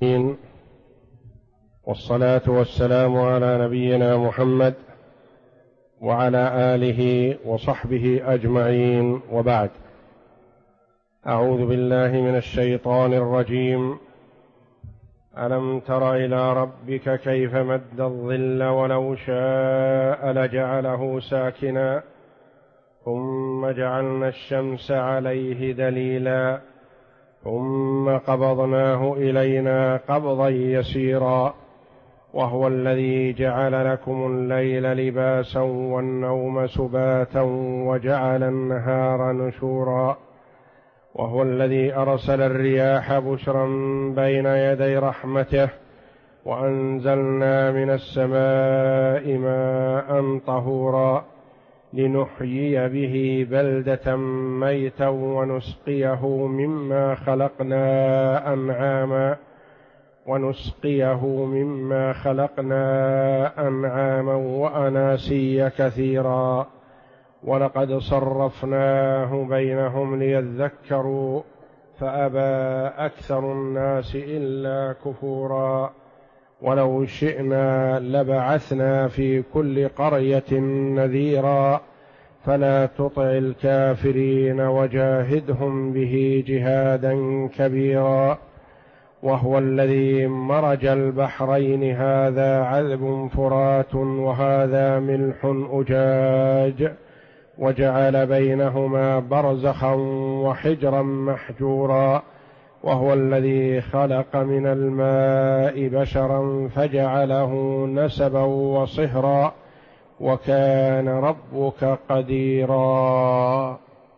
والصلاة والسلام على نبينا محمد وعلى آله وصحبه أجمعين، وبعد. أعوذ بالله من الشيطان الرجيم. ألم تر إلى ربك كيف مد الظل ولو شاء لجعله ساكنا ثم جعلنا الشمس عليه دليلا ثم قبضناه إلينا قبضا يسيرا وهو الذي جعل لكم الليل لباسا والنوم سباتا وجعل النهار نشورا وهو الذي أرسل الرياح بشرا بين يدي رحمته وأنزلنا من السماء ماء طهورا لنحيي به بلدة ميتا ونسقيه مما خلقنا وأناسيا كثيرا ولقد صرفناه بينهم ليذكروا فأبى أكثر الناس إلا كفورا ولو شئنا لبعثنا في كل قرية نذيرا فلا تطع الكافرين وجاهدهم به جهادا كبيرا وهو الذي مرج البحرين هذا عذب فرات وهذا ملح أجاج وجعل بينهما برزخا وحجرا محجورا وهو الذي خلق من الماء بشرا فجعله نسبا وصهرا وكان ربك قديرا.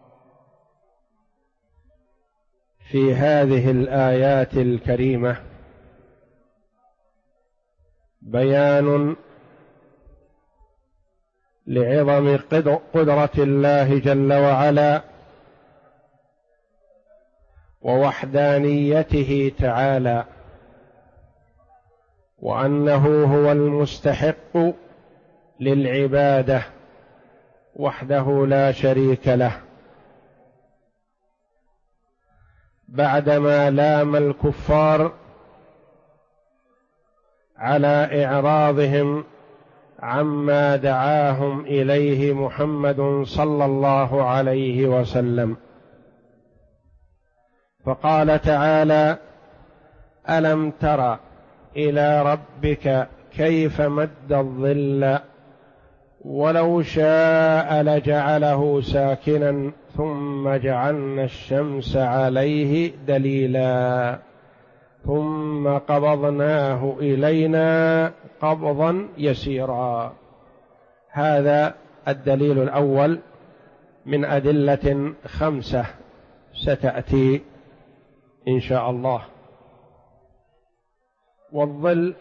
في هذه الآيات الكريمة بيان لعظم قدرة الله جل وعلا ووحدانيته تعالى، وأنه هو المستحق للعبادة وحده لا شريك له، بعدما لام الكفار على إعراضهم عما دعاهم إليه محمد صلى الله عليه وسلم، فقال تعالى: ألم تر إلى ربك كيف مد الظل ولو شاء لجعله ساكنا ثم جعلنا الشمس عليه دليلا ثم قبضناه إلينا قبضا يسيرا. هذا الدليل الأول من أدلة 5 ستأتي إن شاء الله. والظل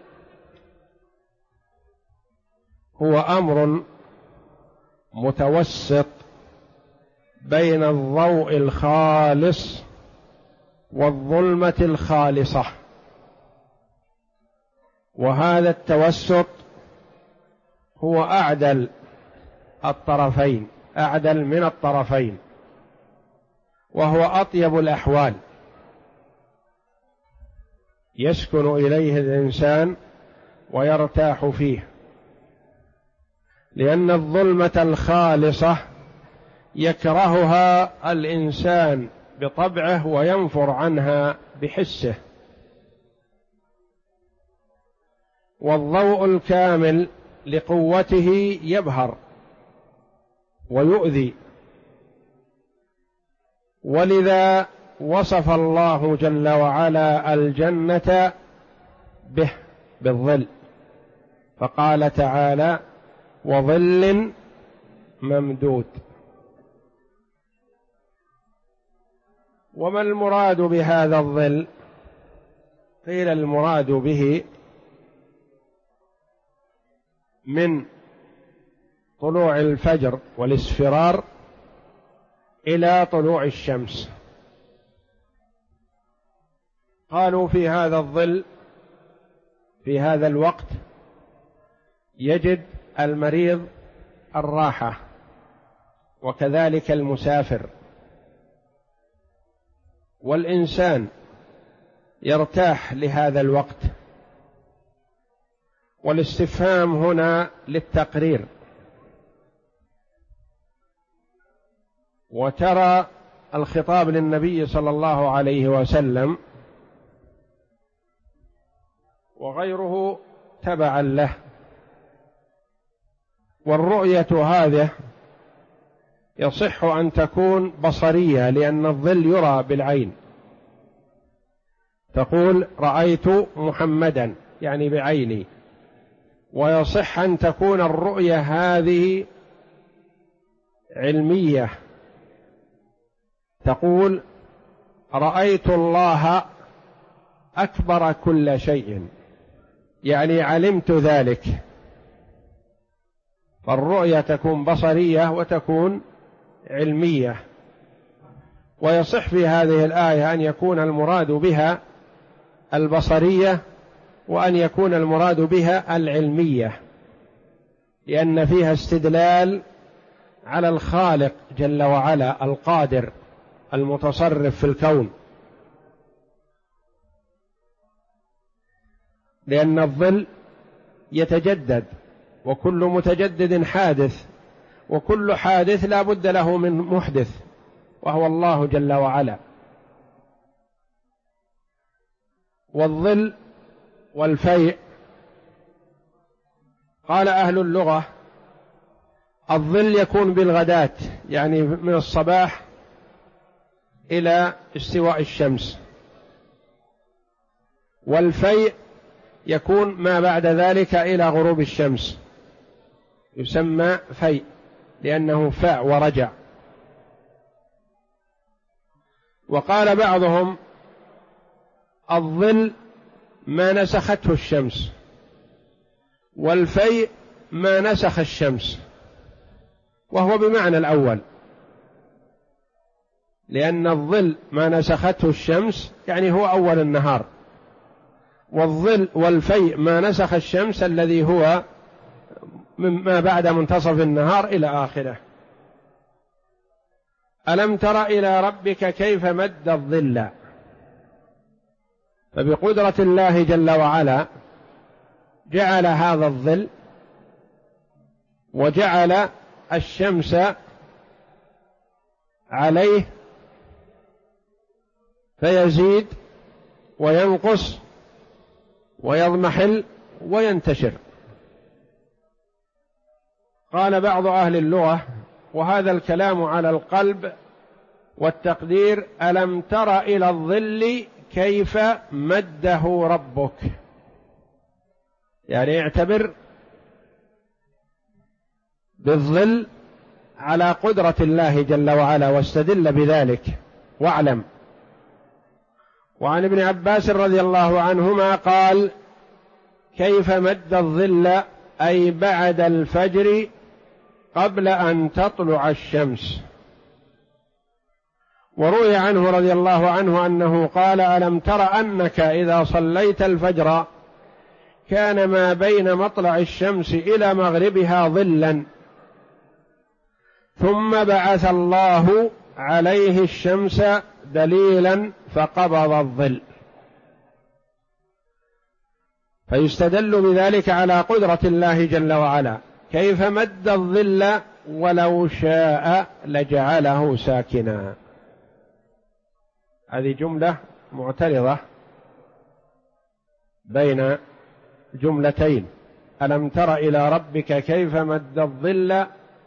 هو أمر متوسط بين الضوء الخالص والظلمة الخالصة، وهذا التوسط هو أعدل من الطرفين، وهو أطيب الأحوال يسكن إليه الإنسان ويرتاح فيه، لأن الظلمة الخالصة يكرهها الإنسان بطبعه وينفر عنها بحسه، والضوء الكامل لقوته يبهر ويؤذي، ولذا وصف الله جل وعلا الجنة بالظل، فقال تعالى: وظل ممدود. وما المراد بهذا الظل؟ قيل المراد به من طلوع الفجر والاصفرار إلى طلوع الشمس. قالوا في هذا الظل في هذا الوقت يجد المريض الراحة، وكذلك المسافر، والإنسان يرتاح لهذا الوقت. والاستفهام هنا للتقرير. وترى الخطاب للنبي صلى الله عليه وسلم وغيره تبعا له. والرؤية هذه يصح أن تكون بصرية، لأن الظل يرى بالعين، تقول رأيت محمدا يعني بعيني. ويصح أن تكون الرؤية هذه علمية، تقول رأيت الله أكبر كل شيء، يعني علمت ذلك. فالرؤية تكون بصرية وتكون علمية. ويصح في هذه الآية أن يكون المراد بها البصرية وأن يكون المراد بها العلمية، لأن فيها استدلال على الخالق جل وعلا القادر المتصرف في الكون. لأن الظل يتجدد، وكل متجدد حادث، وكل حادث لا بد له من محدث وهو الله جل وعلا. والظل والفيء قال أهل اللغة الظل يكون بالغداة، يعني من الصباح إلى استواء الشمس. والفيء يكون ما بعد ذلك إلى غروب الشمس، يسمى فيء لأنه فاء ورجع. وقال بعضهم الظل ما نسخته الشمس، والفيء ما نسخ الشمس، وهو بمعنى الأول، لأن الظل ما نسخته الشمس يعني هو أول النهار، والظل والفيء ما نسخ الشمس الذي هو مما بعد منتصف النهار إلى آخره. ألم تر إلى ربك كيف مد الظل؟ فبقدرة الله جل وعلا جعل هذا الظل، وجعل الشمس عليه فيزيد وينقص ويضمحل وينتشر. قال بعض أهل اللغة، وهذا الكلام على القلب والتقدير: ألم تر إلى الظل كيف مده ربك؟ يعني اعتبر بالظل على قدرة الله جل وعلا واستدل بذلك واعلم. وعن ابن عباس رضي الله عنهما قال: كيف مد الظل أي بعد الفجر قبل أن تطلع الشمس. وروي عنه رضي الله عنه أنه قال: ألم تر أنك إذا صليت الفجر كان ما بين مطلع الشمس إلى مغربها ظلا، ثم بعث الله عليه الشمس دليلا فقبض الظل. فيستدل بذلك على قدرة الله جل وعلا. كيف مد الظل ولو شاء لجعله ساكنا. هذه جملة معترضة بين جملتين: ألم تر إلى ربك كيف مد الظل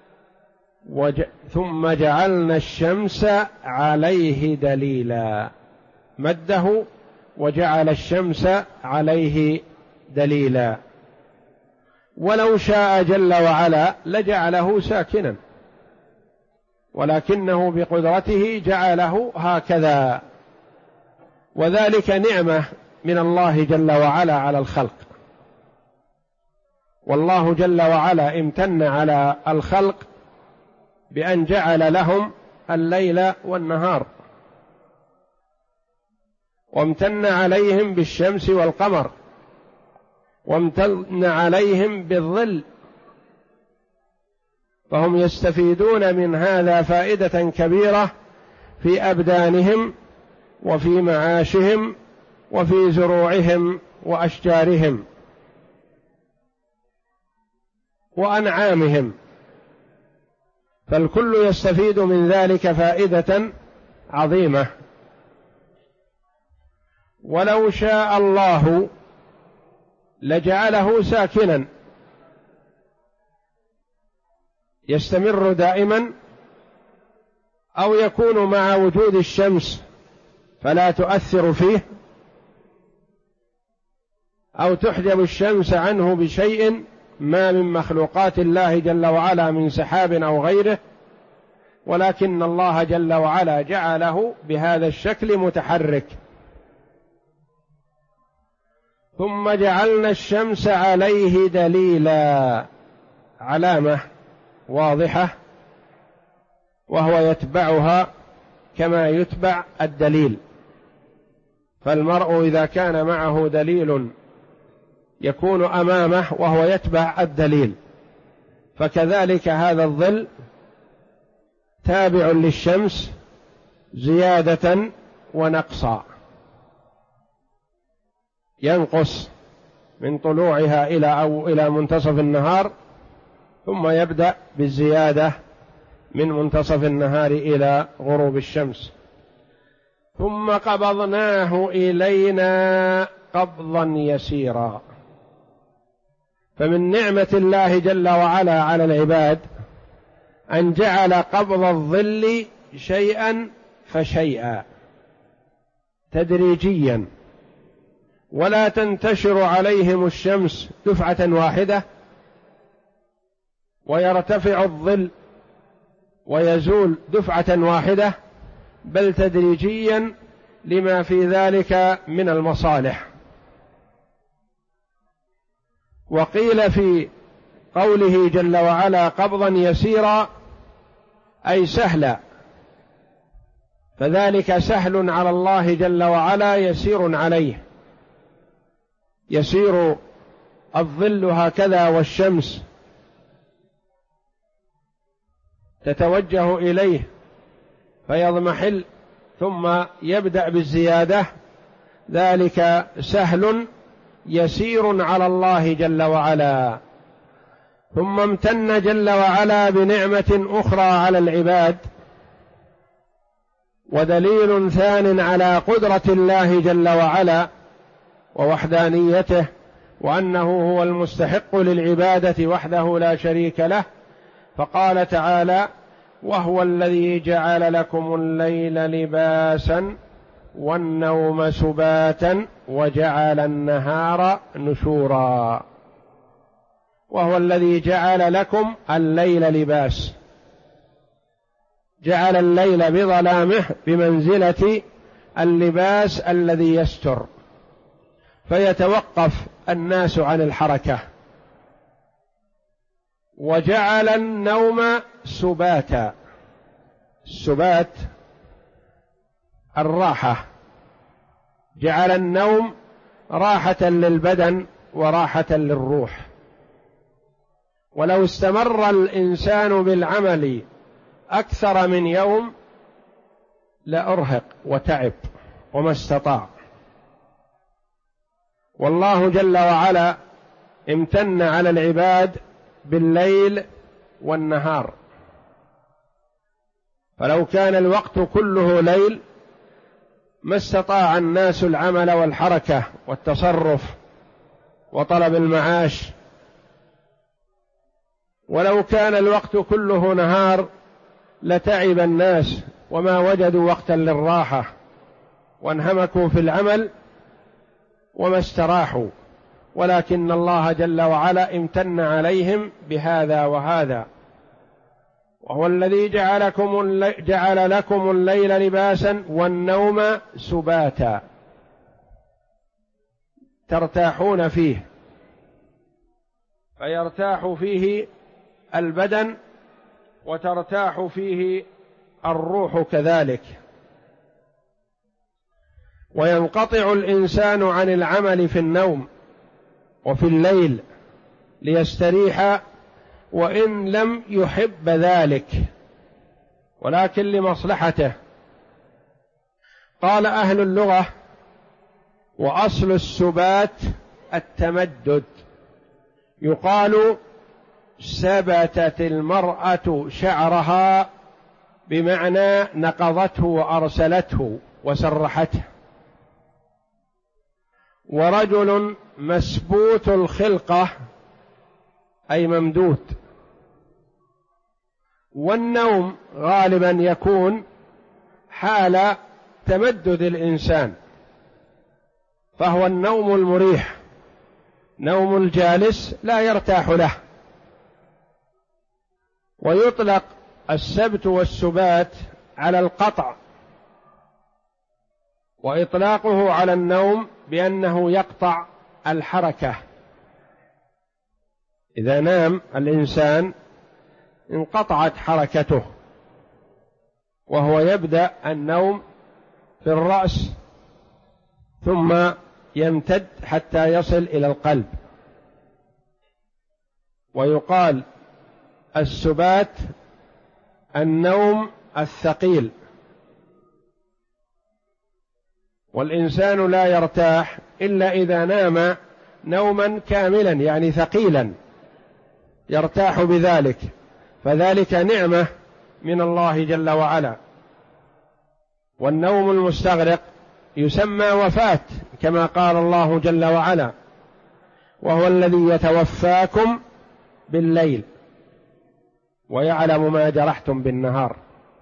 ثم جعلنا الشمس عليه دليلا. مده وجعل الشمس عليه دليلا. ولو شاء جل وعلا لجعله ساكنا، ولكنه بقدرته جعله هكذا، وذلك نعمة من الله جل وعلا على الخلق. والله جل وعلا امتن على الخلق بأن جعل لهم الليل والنهار، وامتن عليهم بالشمس والقمر، وامتن عليهم بالظل، فهم يستفيدون من هذا فائدة كبيرة في أبدانهم وفي معاشهم وفي زروعهم وأشجارهم وأنعامهم، فالكل يستفيد من ذلك فائدة عظيمة. ولو شاء الله لجعله ساكنا يستمر دائما، أو يكون مع وجود الشمس فلا تؤثر فيه، أو تحجب الشمس عنه بشيء ما من مخلوقات الله جل وعلا من سحاب أو غيره، ولكن الله جل وعلا جعله بهذا الشكل متحرك. ثم جعلنا الشمس عليه دليلا، علامة واضحة، وهو يتبعها كما يتبع الدليل. فالمرء إذا كان معه دليل يكون أمامه وهو يتبع الدليل، فكذلك هذا الظل تابع للشمس زيادة ونقصا، ينقص من طلوعها إلى منتصف النهار، ثم يبدأ بالزيادة من منتصف النهار إلى غروب الشمس. ثم قبضناه إلينا قبضا يسيرا. فمن نعمة الله جل وعلا على العباد أن جعل قبض الظل شيئا فشيئا تدريجيا، ولا تنتشر عليهم الشمس دفعة واحدة ويرتفع الظل ويزول دفعة واحدة، بل تدريجيا لما في ذلك من المصالح. وقيل في قوله جل وعلا قبضا يسيرا أي سهلا، فذلك سهل على الله جل وعلا يسير عليه، يسير الظل هكذا والشمس تتوجه إليه فيضمحل ثم يبدأ بالزيادة، ذلك سهل يسير على الله جل وعلا. ثم امتن جل وعلا بنعمة أخرى على العباد، ودليل ثان على قدرة الله جل وعلا ووحدانيته، وأنه هو المستحق للعبادة وحده لا شريك له. فقال تعالى: وهو الذي جعل لكم الليل لباسا والنوم سباتا وجعل النهار نشورا. وهو الذي جعل لكم الليل لباس، جعل الليل بظلامه بمنزلة اللباس الذي يستر، فيتوقف الناس عن الحركة. وجعل النوم سباتا، السبات الراحة، جعل النوم راحة للبدن وراحة للروح. ولو استمر الإنسان بالعمل أكثر من يوم لأرهق وتعب وما استطاع. والله جل وعلا امتن على العباد بالليل والنهار، فلو كان الوقت كله ليل ما استطاع الناس العمل والحركة والتصرف وطلب المعاش، ولو كان الوقت كله نهار لتعب الناس وما وجدوا وقتا للراحة وانهمكوا في العمل وما استراحوا. ولكن الله جل وعلا امتن عليهم بهذا وهذا. وهو الذي جعل لكم الليل لباسا والنوم سباتا، ترتاحون فيه، فيرتاح فيه البدن وترتاح فيه الروح كذلك. وينقطع الإنسان عن العمل في النوم وفي الليل ليستريح، وإن لم يحب ذلك ولكن لمصلحته. قال أهل اللغة: وأصل السبات التمدد. يقال سبتت المرأة شعرها، بمعنى نقضته وأرسلته وسرحته. ورجل مسبوت الخلقة أي ممدود. والنوم غالبا يكون حال تمدد الإنسان، فهو النوم المريح. نوم الجالس لا يرتاح له. ويطلق السبت والسبات على القطع، وإطلاقه على النوم بأنه يقطع الحركة. إذا نام الإنسان انقطعت حركته، وهو يبدأ النوم في الرأس ثم يمتد حتى يصل إلى القلب. ويقال السبات النوم الثقيل، والإنسان لا يرتاح إلا إذا نام نوما كاملا، يعني ثقيلا يرتاح بذلك، فذلك نعمة من الله جل وعلا. والنوم المستغرق يسمى وفاة، كما قال الله جل وعلا: وهو الذي يتوفاكم بالليل ويعلم ما جرحتم بالنهار.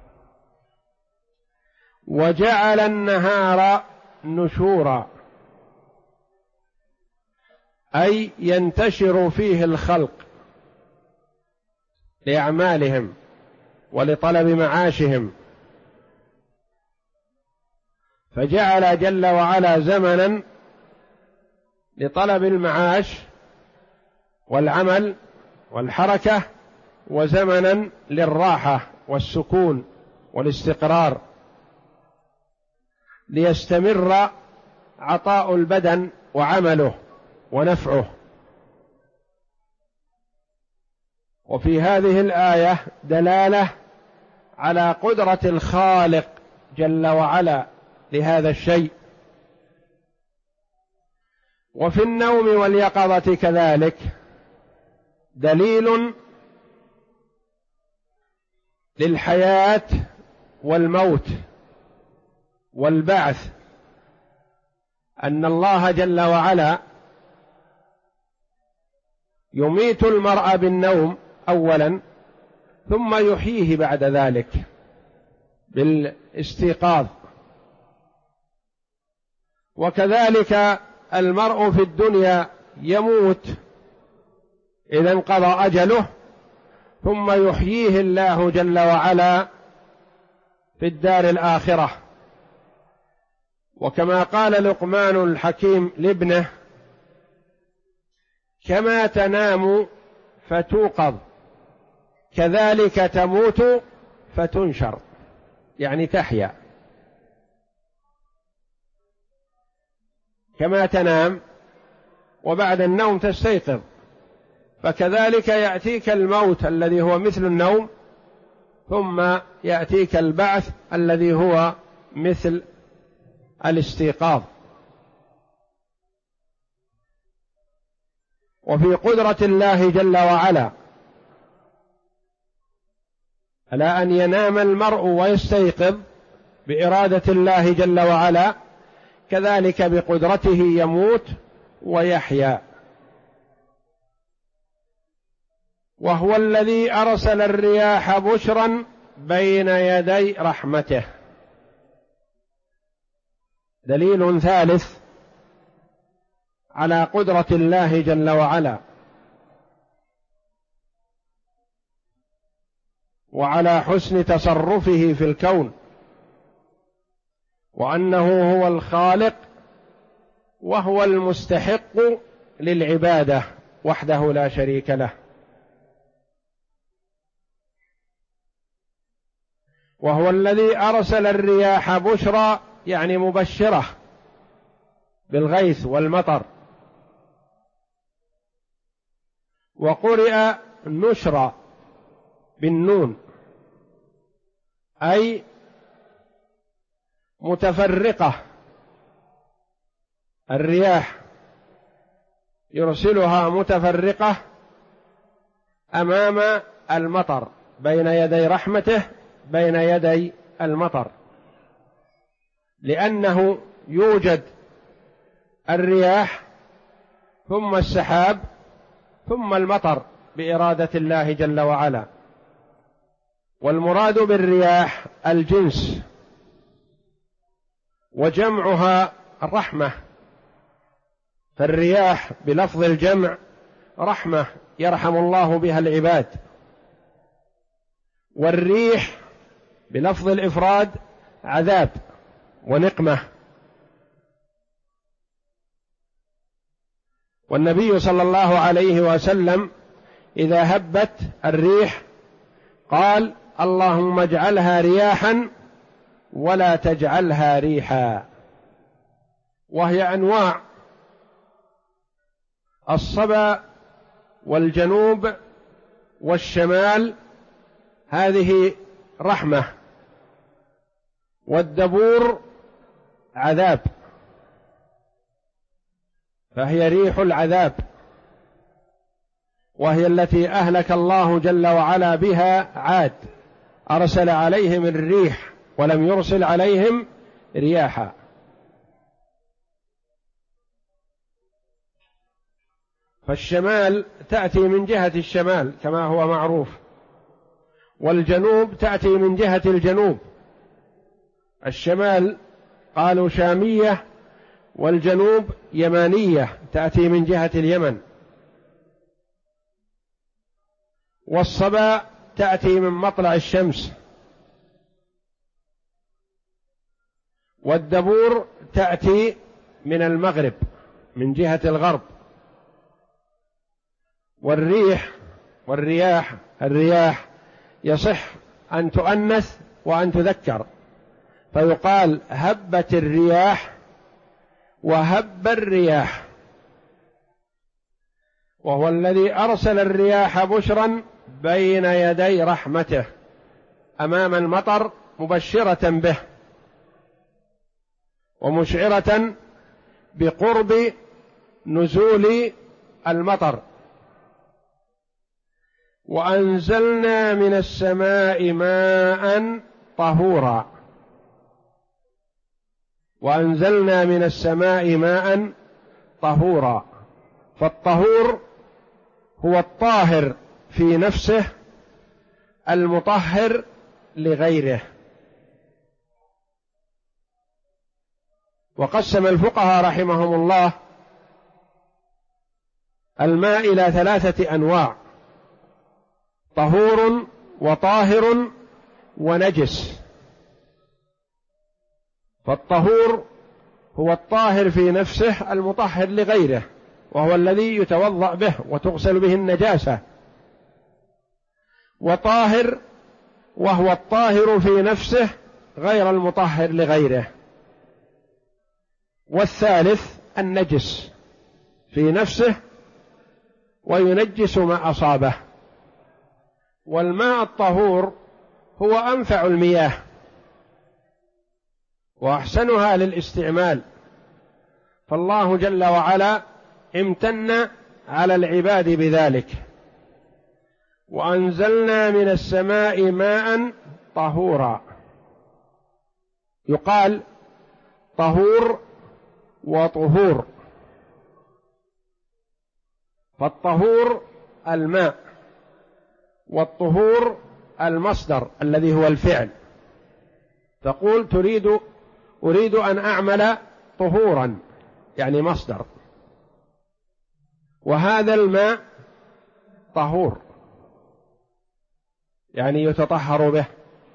وجعل النهار نشورا، أي ينتشر فيه الخلق لأعمالهم ولطلب معاشهم، فجعل جل وعلا زمنا لطلب المعاش والعمل والحركة، وزمنا للراحة والسكون والاستقرار، ليستمر عطاء البدن وعمله ونفعه. وفي هذه الآية دلالة على قدرة الخالق جل وعلا لهذا الشيء. وفي النوم واليقظة كذلك دليل للحياة والموت والبعث، أن الله جل وعلا يميت المرء بالنوم أولا، ثم يحييه بعد ذلك بالاستيقاظ. وكذلك المرء في الدنيا يموت إذا انقضى أجله، ثم يحييه الله جل وعلا في الدار الآخرة. وكما قال لقمان الحكيم لابنه: كما تنام فتوقظ كذلك تموت فتنشر، يعني تحيا. كما تنام وبعد النوم تستيقظ، فكذلك يأتيك الموت الذي هو مثل النوم، ثم يأتيك البعث الذي هو مثل الاستيقاظ. وفي قدرة الله جل وعلا على أن ينام المرء ويستيقظ بإرادة الله جل وعلا، كذلك بقدرته يموت ويحيا. وهو الذي أرسل الرياح بشرا بين يدي رحمته، دليل ثالث على قدرة الله جل وعلا وعلى حسن تصرفه في الكون، وأنه هو الخالق وهو المستحق للعبادة وحده لا شريك له. وهو الذي أرسل الرياح بشرا، يعني مبشرة بالغيث والمطر. وقرئ نشرا بالنون، أي متفرقة الرياح يرسلها متفرقة أمام المطر بين يدي رحمته، بين يدي المطر، لأنه يوجد الرياح ثم السحاب ثم المطر بإرادة الله جل وعلا. والمراد بالرياح الجنس، وجمعها الرحمة، فالرياح بلفظ الجمع رحمة يرحم الله بها العباد، والريح بلفظ الإفراد عذاب ونقمة. والنبي صلى الله عليه وسلم إذا هبت الريح قال: اللهم اجعلها رياحا ولا تجعلها ريحا. وهي أنواع: الصبا والجنوب والشمال هذه رحمة، والدبور عذاب، فهي ريح العذاب، وهي التي أهلك الله جل وعلا بها عاد، أرسل عليهم الريح ولم يرسل عليهم رياحا. فالشمال تأتي من جهة الشمال كما هو معروف، والجنوب تأتي من جهة الجنوب. الشمال قالوا شامية، والجنوب يمانية تأتي من جهة اليمن. والصبا تأتي من مطلع الشمس، والدبور تأتي من المغرب من جهة الغرب. الرياح يصح أن تؤنث وأن تذكر، فيقال هبت الرياح وهب الرياح، وهو الذي أرسل الرياح بشرا بين يدي رحمته أمام المطر، مبشرة به ومشعرة بقرب نزول المطر. وأنزلنا من السماء ماء طهورا، وأنزلنا من السماء ماء طهورا. فالطهور هو الطاهر في نفسه المطهر لغيره. وقسم الفقهاء رحمهم الله الماء إلى 3 أنواع: طهور وطاهر ونجس. فالطهور هو الطاهر في نفسه المطهر لغيره، وهو الذي يتوضأ به وتغسل به النجاسة. وطاهر وهو الطاهر في نفسه غير المطهر لغيره. والثالث النجس في نفسه وينجس ما أصابه. والماء الطهور هو أنفع المياه وأحسنها للاستعمال، فالله جل وعلا امتن على العباد بذلك. وأنزلنا من السماء ماء طهورا، يقال طهور وطهور. فالطهور الماء، والطهور المصدر الذي هو الفعل. تقول أريد أن أعمل طهورا، يعني مصدر، وهذا الماء طهور يعني يتطهر به.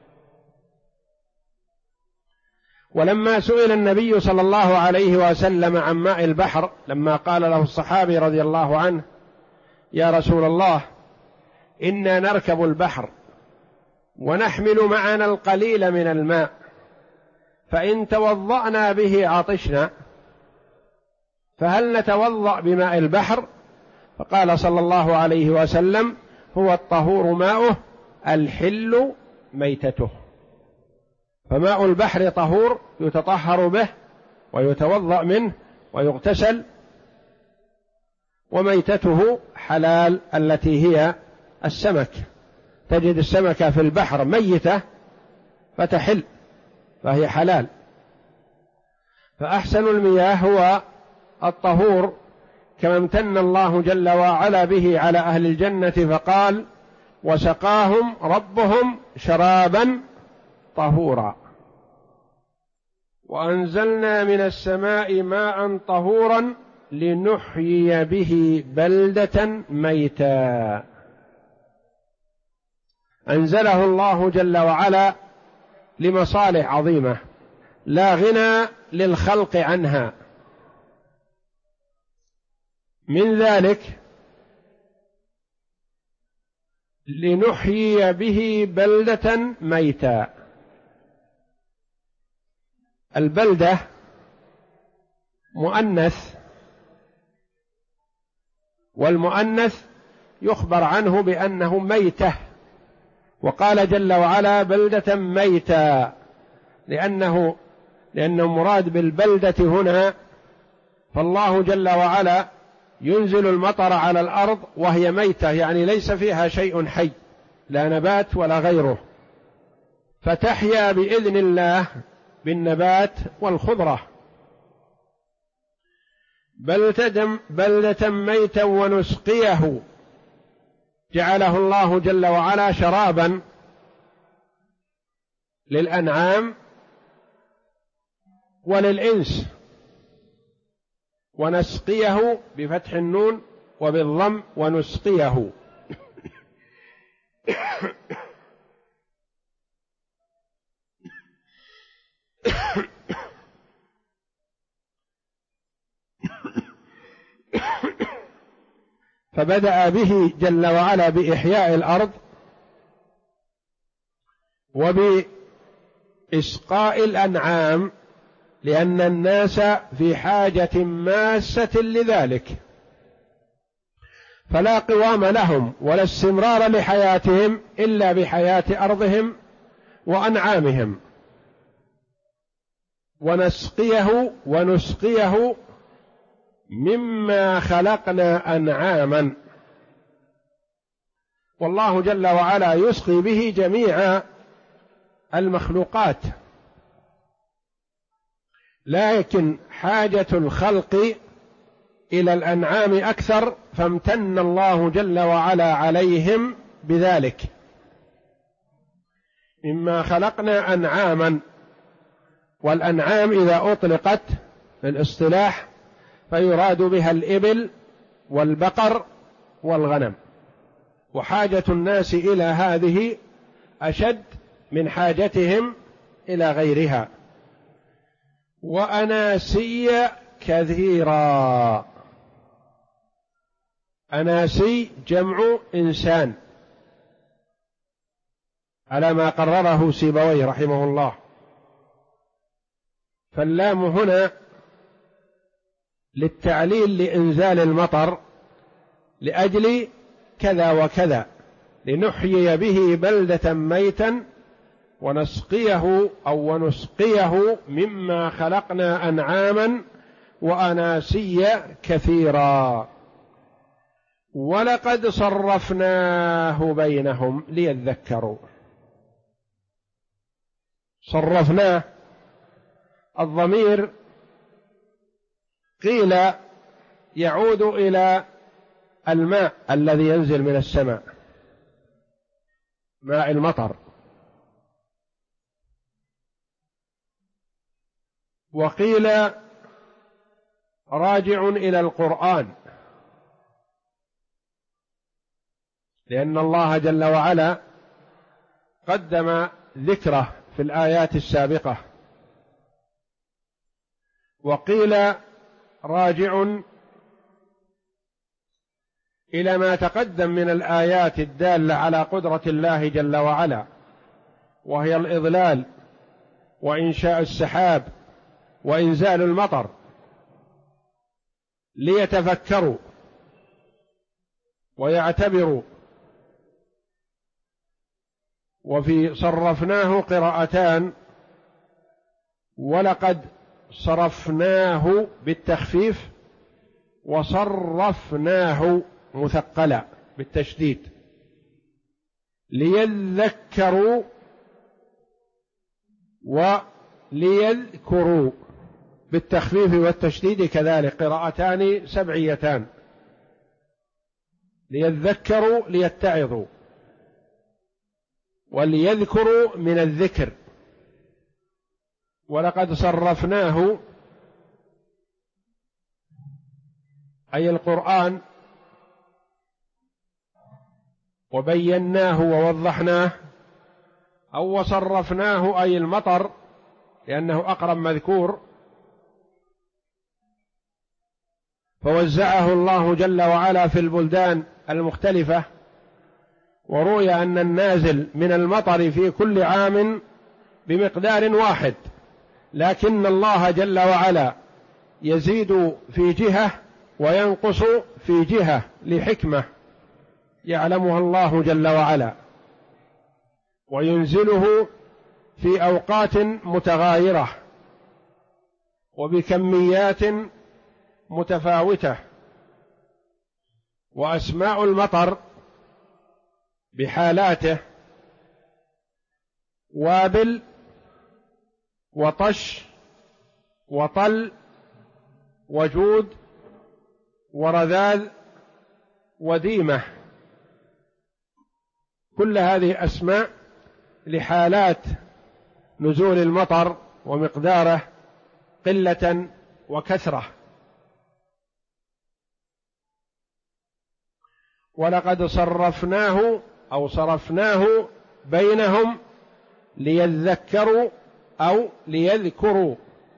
ولما سئل النبي صلى الله عليه وسلم عن ماء البحر، لما قال له الصحابي رضي الله عنه: يا رسول الله، إنا نركب البحر ونحمل معنا القليل من الماء، فإن توضأنا به عطشنا، فهل نتوضأ بماء البحر؟ فقال صلى الله عليه وسلم: هو الطهور ماؤه الحل ميتته. فماء البحر طهور يتطهر به ويتوضأ منه ويغتسل، وميتته حلال التي هي السمك، تجد السمكة في البحر ميتة فتحل فهي حلال. فأحسن المياه هو الطهور، كما امتن الله جل وعلا به على أهل الجنة فقال وسقاهم ربهم شرابا طهورا وأنزلنا من السماء ماء طهورا لنحيي به بلدة ميتا. أنزله الله جل وعلا لمصالح عظيمة لا غنى للخلق عنها، من ذلك لنحيي به بلدة ميتا. البلدة مؤنث، والمؤنث يخبر عنه بأنه ميتة، وقال جل وعلا بلدة ميتا لأنه مراد بالبلدة هنا، فالله جل وعلا ينزل المطر على الأرض وهي ميتة، يعني ليس فيها شيء حي، لا نبات ولا غيره، فتحيا بإذن الله بالنبات والخضرة. بلدة ميتا ونسقيه، جعله الله جل وعلا شرابا للأنعام وللإنس، ونسقيه بفتح النون وبالضم ونسقيه. فبدأ به جل وعلا بإحياء الأرض وبإسقاء الأنعام، لأن الناس في حاجة ماسة لذلك، فلا قوام لهم ولا استمرار لحياتهم إلا بحياة أرضهم وأنعامهم. ونسقيه مما خلقنا أنعاما، والله جل وعلا يسقي به جميع المخلوقات، لكن حاجة الخلق إلى الأنعام أكثر، فامتن الله جل وعلا عليهم بذلك. مما خلقنا أنعاما، والأنعام إذا أطلقت في الاصطلاح فيراد بها الإبل والبقر والغنم، وحاجة الناس إلى هذه أشد من حاجتهم إلى غيرها. وأناسي كثيرا، أناسي جمع إنسان على ما قرره سيبويه رحمه الله، فاللام هنا للتعليل لإنزال المطر لأجل كذا وكذا، لنحيي به بلدة ميتا ونسقيه مما خلقنا أنعاما وأناسيا كثيرا، ولقد صرفناه بينهم ليذكروا. صرفناه، الضمير قيل يعود إلى الماء الذي ينزل من السماء، ماء المطر، وقيل راجع إلى القرآن، لأن الله جل وعلا قدم ذكره في الآيات السابقة، وقيل راجع إلى ما تقدم من الآيات الدالة على قدرة الله جل وعلا، وهي الإضلال وإنشاء السحاب وإنزال المطر، ليتفكروا ويعتبروا. وفي صرفناه قراءتان: ولقد صرفناه بالتخفيف، وصرفناه مثقلا بالتشديد، ليذكروا وليذكروا بالتخفيف والتشديد كذلك، قراءتان سبعيتان، ليذكروا ليتعظوا، وليذكروا من الذكر. ولقد صرفناه أي القرآن، وبيناه ووضحناه، أو وصرفناه أي المطر لأنه أقرب مذكور، فوزعه الله جل وعلا في البلدان المختلفة. وروي أن النازل من المطر في كل عام بمقدار واحد، لكن الله جل وعلا يزيد في جهة وينقص في جهة لحكمة يعلمها الله جل وعلا، وينزله في أوقات متغايرة وبكميات متفاوتة. وأسماء المطر بحالاته وابل وطش وطل وجود ورذاذ وديمة، كل هذه أسماء لحالات نزول المطر ومقداره قلة وكثرة. ولقد صرفناه أو صرفناه بينهم ليذكروا أو ليذكروا،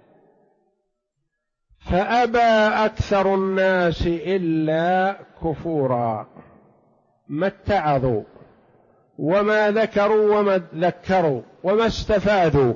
فأبى أكثر الناس إلا كفورا، ما اتعظوا وما ذكروا وما ذكروا وما استفادوا.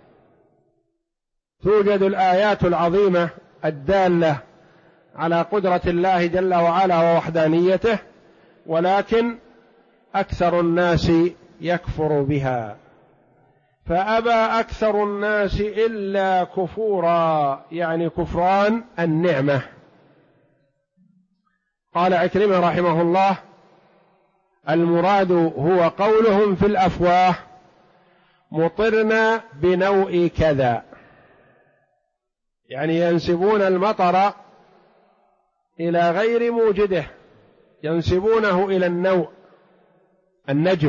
توجد الآيات العظيمة الدالة على قدرة الله جل وعلا ووحدانيته، ولكن أكثر الناس يكفر بها. فأبى أكثر الناس إلا كفورا، يعني كفران النعمة. قال عكرمة رحمه الله: المراد هو قولهم في الأفواه مطرنا بنوء كذا، يعني ينسبون المطر إلى غير موجده، ينسبونه إلى النوء النجم.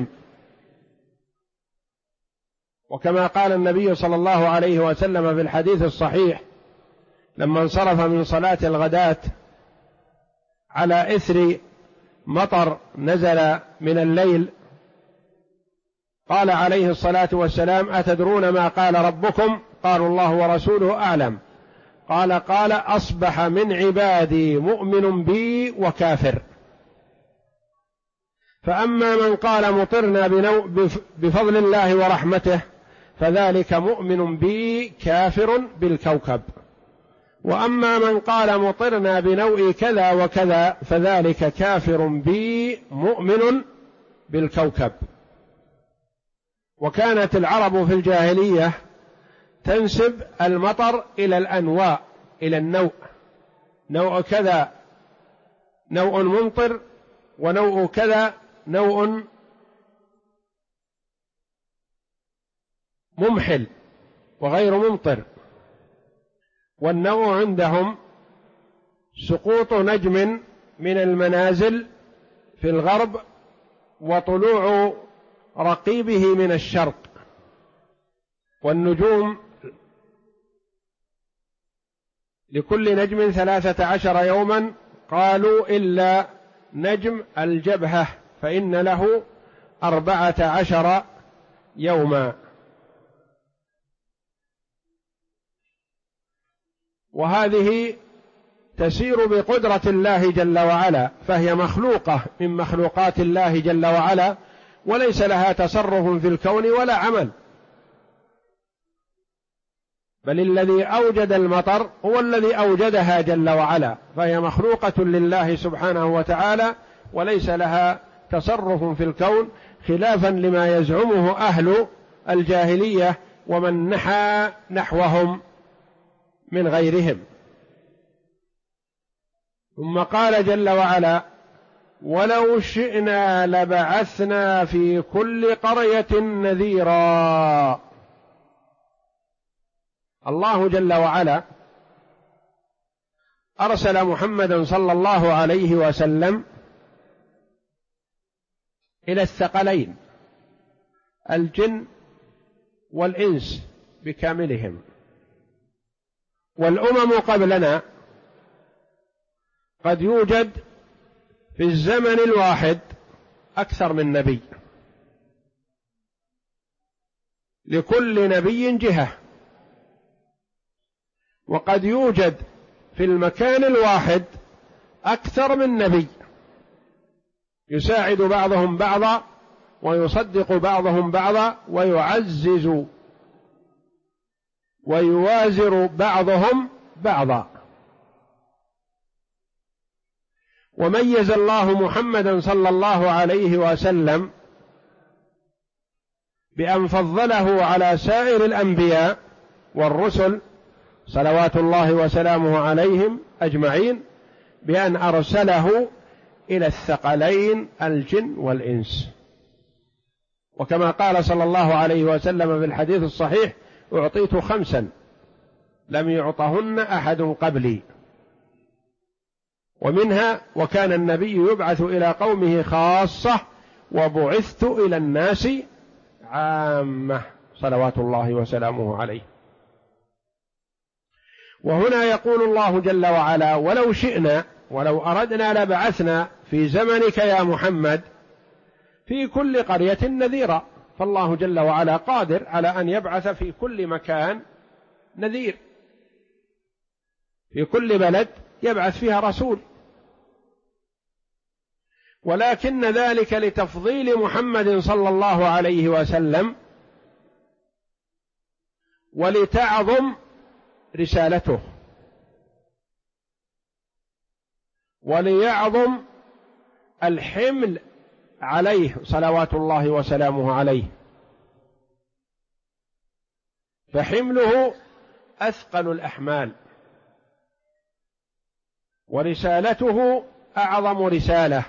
وكما قال النبي صلى الله عليه وسلم في الحديث الصحيح لما انصرف من صلاة الغداة على إثر مطر نزل من الليل، قال عليه الصلاة والسلام: أتدرون ما قال ربكم؟ قالوا: الله ورسوله أعلم. قال: أصبح من عبادي مؤمن بي وكافر. فأما من قال مطرنا بفضل الله ورحمته فذلك مؤمن بي كافر بالكوكب، وأما من قال مطرنا بنوء كذا وكذا فذلك كافر بي مؤمن بالكوكب. وكانت العرب في الجاهلية تنسب المطر إلى الأنواع، إلى النوء، نوء كذا نوء ممطر، ونوء كذا نوء ممحل وغير ممطر. والنوء عندهم سقوط نجم من المنازل في الغرب وطلوع رقيبه من الشرق. والنجوم لكل نجم 13 يوما، قالوا إلا نجم الجبهة فإن له 14 يوما. وهذه تسير بقدرة الله جل وعلا، فهي مخلوقة من مخلوقات الله جل وعلا، وليس لها تصرف في الكون ولا عمل، بل الذي أوجد المطر هو الذي أوجدها جل وعلا، فهي مخلوقة لله سبحانه وتعالى، وليس لها تصرف في الكون، خلافا لما يزعمه أهل الجاهلية ومن نحى نحوهم من غيرهم. ثم قال جل وعلا: ولو شئنا لبعثنا في كل قرية نذيرا. الله جل وعلا أرسل محمدا صلى الله عليه وسلم إلى الثقلين الجن والإنس بكاملهم. والأمم قبلنا قد يوجد في الزمن الواحد أكثر من نبي، لكل نبي جهة، وقد يوجد في المكان الواحد أكثر من نبي، يساعد بعضهم بعضا ويصدق بعضهم بعضا ويعزز ويوازر بعضهم بعضا. وميز الله محمدا صلى الله عليه وسلم بأن فضله على سائر الأنبياء والرسل صلوات الله وسلامه عليهم أجمعين، بأن أرسله إلى الثقلين الجن والإنس. وكما قال صلى الله عليه وسلم في الحديث الصحيح: أعطيت 5 لم يعطهن أحد قبلي، ومنها: وكان النبي يبعث إلى قومه خاصة وبعثت إلى الناس عامة، صلوات الله وسلامه عليه. وهنا يقول الله جل وعلا: ولو شئنا، ولو أردنا لبعثنا في زمنك يا محمد في كل قرية نذيرا. فالله جل وعلا قادر على أن يبعث في كل مكان نذير، في كل بلد يبعث فيها رسول، ولكن ذلك لتفضيل محمد صلى الله عليه وسلم ولتعظم رسالته وليعظم الحمل عليه صلوات الله وسلامه عليه، فحمله أثقل الأحمال ورسالته أعظم رسالة.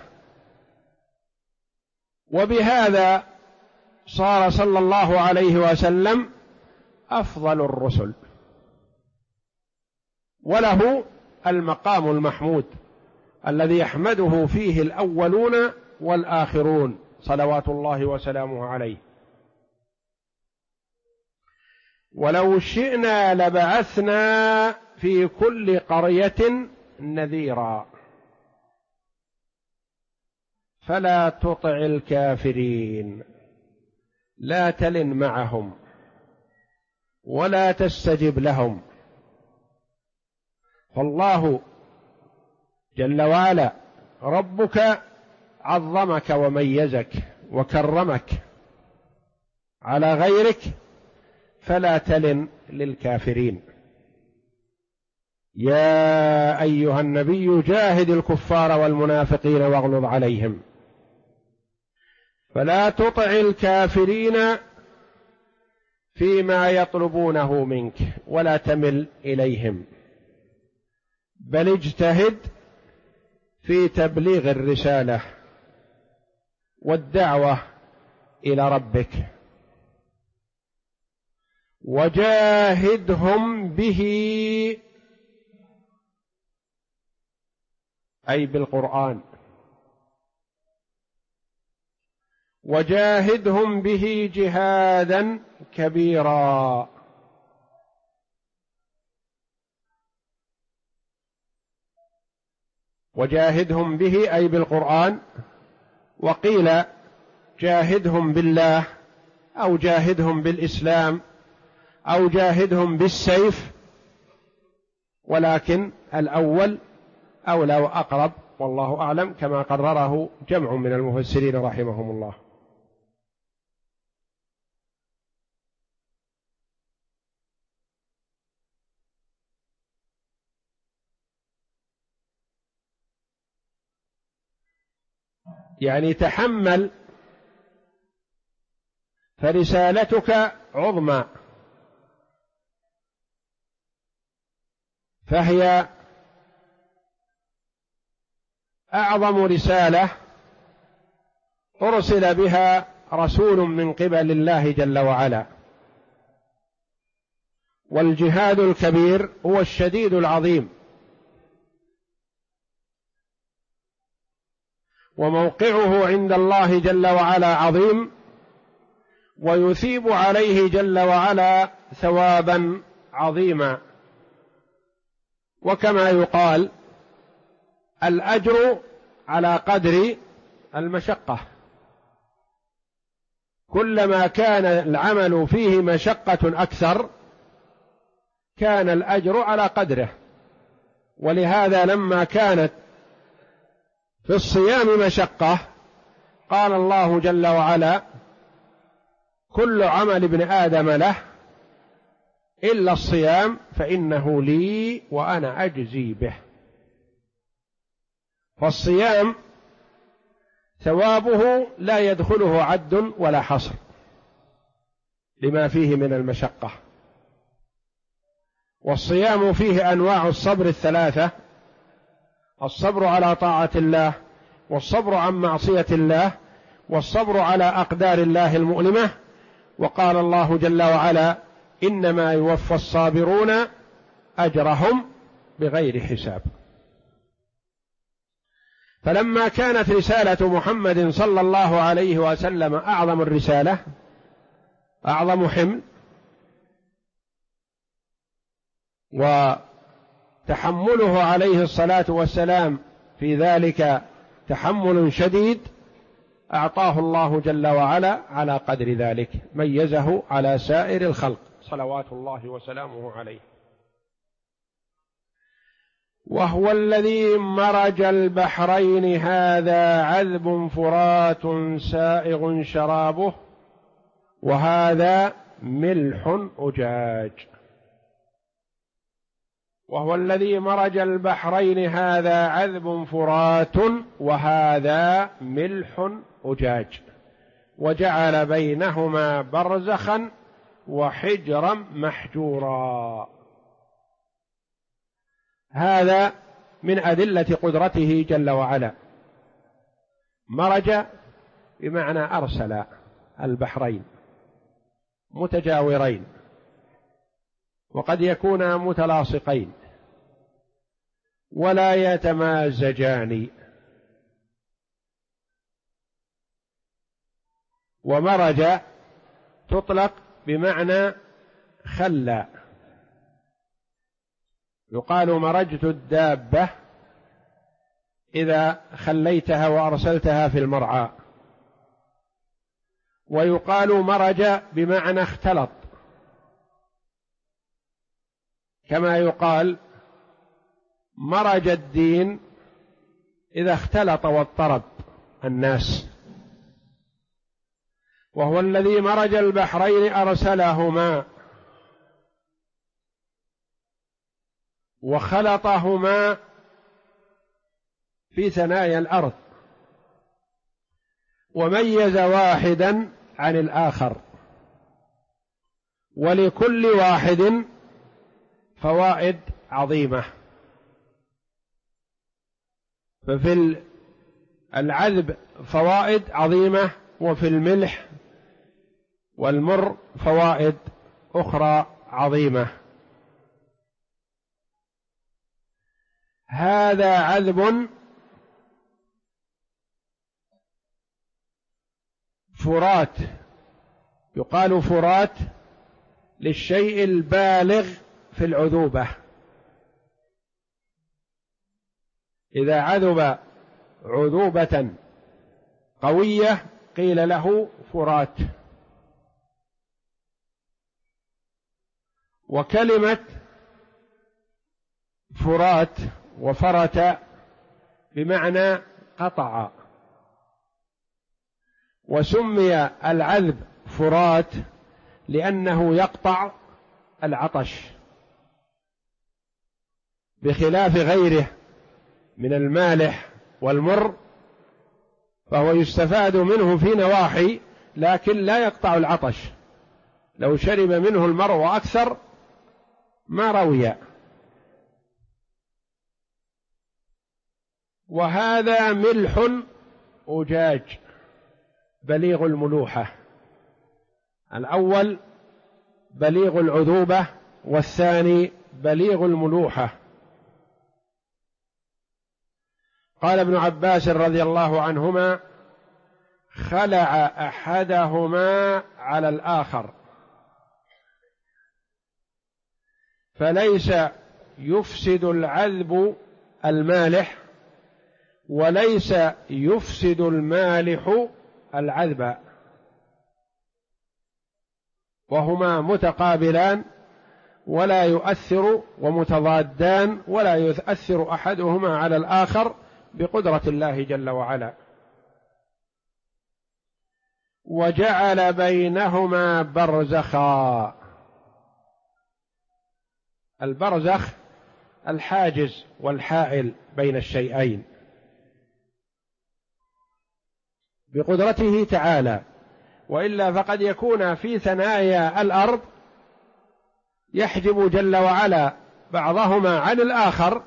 وبهذا صار صلى الله عليه وسلم أفضل الرسل، وله المقام المحمود الذي يحمده فيه الأولون والآخرون صلوات الله وسلامه عليه. ولو شئنا لبعثنا في كل قرية نذيرا فلا تطع الكافرين، لا تلن معهم ولا تستجب لهم. فالله جل وعلا ربك عظمك وميزك وكرمك على غيرك، فلا تلن للكافرين. يا أيها النبي جاهد الكفار والمنافقين واغلظ عليهم. فلا تطع الكافرين فيما يطلبونه منك ولا تمل إليهم، بل اجتهد في تبليغ الرسالة والدعوة إلى ربك، وجاهدهم به أي بالقرآن، وجاهدهم به جهادا كبيرا. وجاهدهم به أي بالقرآن، وقيل جاهدهم بالله أو جاهدهم بالإسلام أو جاهدهم بالسيف، ولكن الأول أولى وأقرب، والله أعلم، كما قرره جمع من المفسرين رحمهم الله. يعني تحمل، فرسالتك عظمى، فهي أعظم رسالة أرسل بها رسول من قبل الله جل وعلا. والجهاد الكبير هو الشديد العظيم، وموقعه عند الله جل وعلا عظيم، ويثيب عليه جل وعلا ثوابا عظيما. وكما يقال الأجر على قدر المشقة، كلما كان العمل فيه مشقة أكثر كان الأجر على قدره. ولهذا لما كانت في الصيام مشقة قال الله جل وعلا: كل عمل ابن آدم له إلا الصيام فإنه لي وأنا أجزي به. فالصيام ثوابه لا يدخله عد ولا حصر لما فيه من المشقة. والصيام فيه أنواع الصبر الثلاثة: الصبر على طاعة الله، والصبر عن معصية الله، والصبر على أقدار الله المؤلمة. وقال الله جل وعلا: إنما يوفى الصابرون أجرهم بغير حساب. فلما كانت رسالة محمد صلى الله عليه وسلم أعظم الرسالة، أعظم حمل، وتحمله عليه الصلاة والسلام في ذلك تحمل شديد، أعطاه الله جل وعلا على قدر ذلك، ميزه على سائر الخلق صلوات الله وسلامه عليه. وهو الذي مرج البحرين هذا عذب فرات سائغ شرابه وهذا ملح أجاج. وهو الذي مرج البحرين هذا عذب فرات وهذا ملح أجاج وجعل بينهما برزخا وحجرا محجورا. هذا من أدلة قدرته جل وعلا. مرج بمعنى أرسل البحرين متجاورين، وقد يكونا متلاصقين ولا يتمازجان. ومرج تطلق بمعنى خلى، يقال مرجت الدابة إذا خليتها وأرسلتها في المرعى. ويقال مرج بمعنى اختلط، كما يقال مرج الدين إذا اختلط واضطرب الناس. وهو الذي مرج البحرين أرسلهما وخلطهما في ثنايا الأرض وميز واحدا عن الآخر، ولكل واحد فوائد عظيمة. ففي العذب فوائد عظيمة، وفي الملح والمر فوائد أخرى عظيمة. هذا عذب فرات، يقال فرات للشيء البالغ في العذوبة. إذا عذب عذوبة قوية قيل له فرات. وكلمة فرات وفرت بمعنى قطع، وسمي العذب فرات لأنه يقطع العطش، بخلاف غيره من المالح والمر فهو يستفاد منه في نواحي لكن لا يقطع العطش. لو شرب منه المرء أكثر ما روي، وهذا ملح أجاج بليغ الملوحة. الأول بليغ العذوبة، والثاني بليغ الملوحة. قال ابن عباس رضي الله عنهما: خلع أحدهما على الآخر، فليس يفسد العذب المالح، وليس يفسد المالح العذب، وهما متقابلان ولا يؤثر، ومتضادان ولا يؤثر أحدهما على الآخر بقدرة الله جل وعلا. وجعل بينهما برزخا. البرزخ الحاجز والحائل بين الشيئين بقدرته تعالى، وإلا فقد يكون في ثنايا الأرض يحجب جل وعلا بعضهما عن الآخر،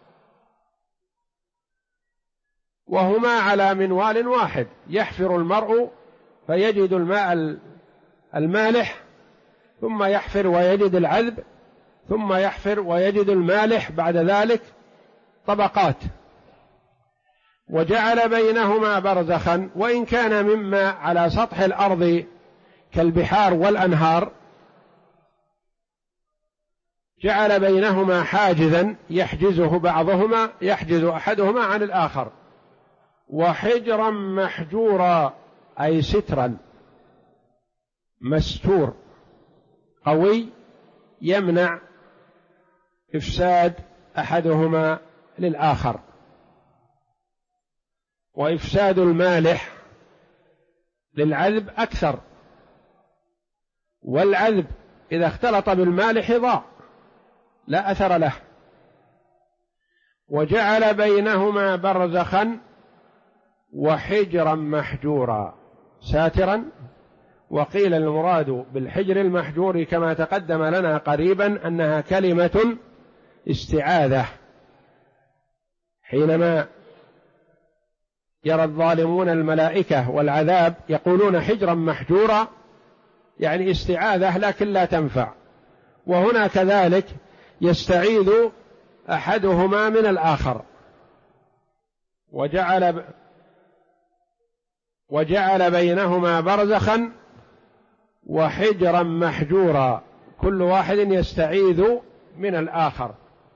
وهما على منوال واحد. يحفر المرء فيجد الماء المالح، ثم يحفر ويجد العذب، ثم يحفر ويجد المالح، بعد ذلك طبقات. وجعل بينهما برزخا، وإن كان مما على سطح الأرض كالبحار والأنهار، جعل بينهما حاجزا يحجزه بعضهما، يحجز أحدهما عن الآخر. وحجرا محجورا، أي سترا مستور قوي يمنع إفساد أحدهما للآخر. وإفساد المالح للعذب أكثر، والعذب إذا اختلط بالمالح ضاع لا أثر له. وجعل بينهما برزخا وحجرا محجورا، ساترا. وقيل المراد بالحجر المحجور كما تقدم لنا قريبا أنها كلمة استعاذة. حينما يرى الظالمون الملائكة والعذاب يقولون حجرا محجورا، يعني استعاذة لكن لا تنفع. وهنا كذلك يستعيذ أحدهما من الآخر. وجعل بينهما برزخا وحجرا محجورا، كل واحد يستعيذ من الآخر.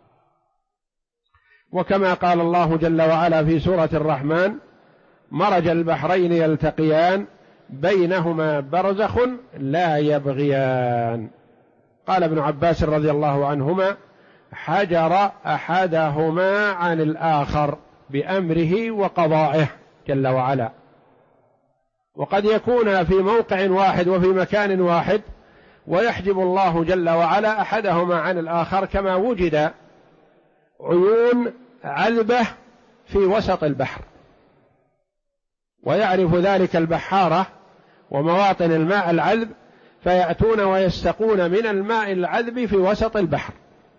وكما قال الله جل وعلا في سورة الرحمن: مرج البحرين يلتقيان بينهما برزخ لا يبغيان. قال ابن عباس رضي الله عنهما: حجر أحدهما عن الآخر بأمره وقضائه جل وعلا. وقد يكون في موقع واحد وفي مكان واحد، ويحجب الله جل وعلا أحدهما عن الآخر، كما وجد عيون عذبة في وسط البحر، ويعرف ذلك البحارة ومواطن الماء العذب، فيأتون ويستقون من الماء العذب في وسط البحر.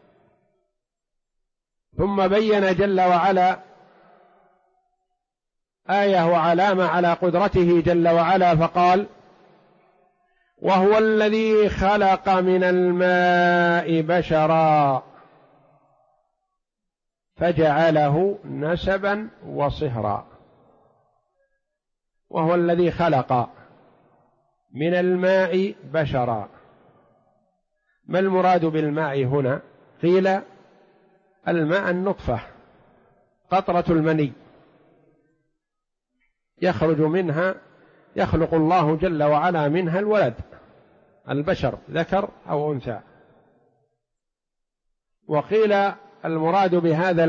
ثم بين جل وعلا آية وعلامة على قدرته جل وعلا، فقال: وهو الذي خلق من الماء بشرا فجعله نسبا وصهرا. وهو الذي خلق من الماء بشرا. ما المراد بالماء هنا؟ قيل الماء النطفة، قطرة المني يخرج منها، يخلق الله جل وعلا منها الولد، البشر ذكر أو أنثى. وقيل المراد بهذا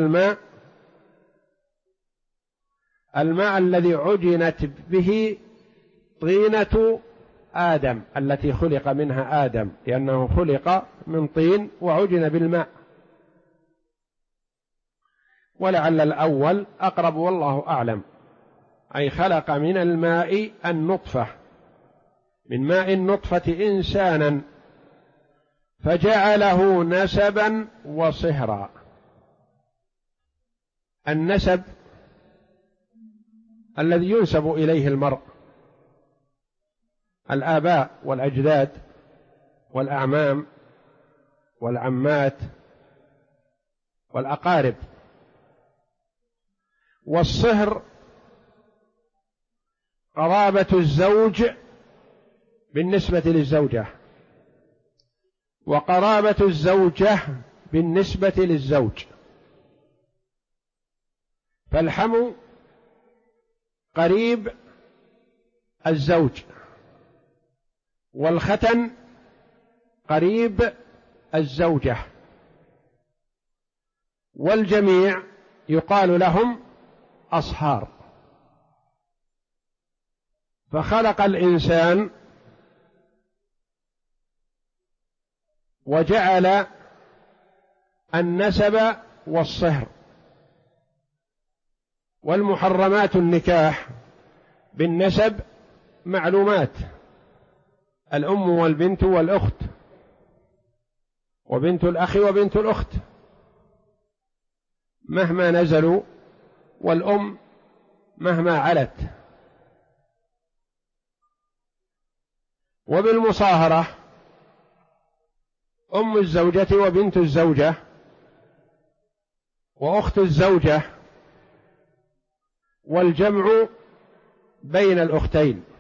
الماء الذي عجنت به طينة آدم التي خلق منها آدم، لأنه خلق من طين وعجن بالماء. ولعل الأول أقرب والله أعلم، أي خلق من الماء النطفة، من ماء النطفة إنسانا فجعله نسبا وصهرا. النسب الذي ينسب إليه المرء، الآباء والأجداد والأعمام والعمات والأقارب. والصهر قرابة الزوج بالنسبة للزوجة، وقرابة الزوجة بالنسبة للزوج. فالحم قريب الزوج، والختن قريب الزوجة، والجميع يقال لهم أصهار. فخلق الإنسان وجعل النسب والصهر، والمحرمات النكاح بالنسب معلومات: الأم والبنت والأخت، وبنت الأخ وبنت الأخت مهما نزلوا، والأم مهما علت. وبالمصاهرة أم الزوجة وبنت الزوجة وأخت الزوجة، والجمع بين الأختين.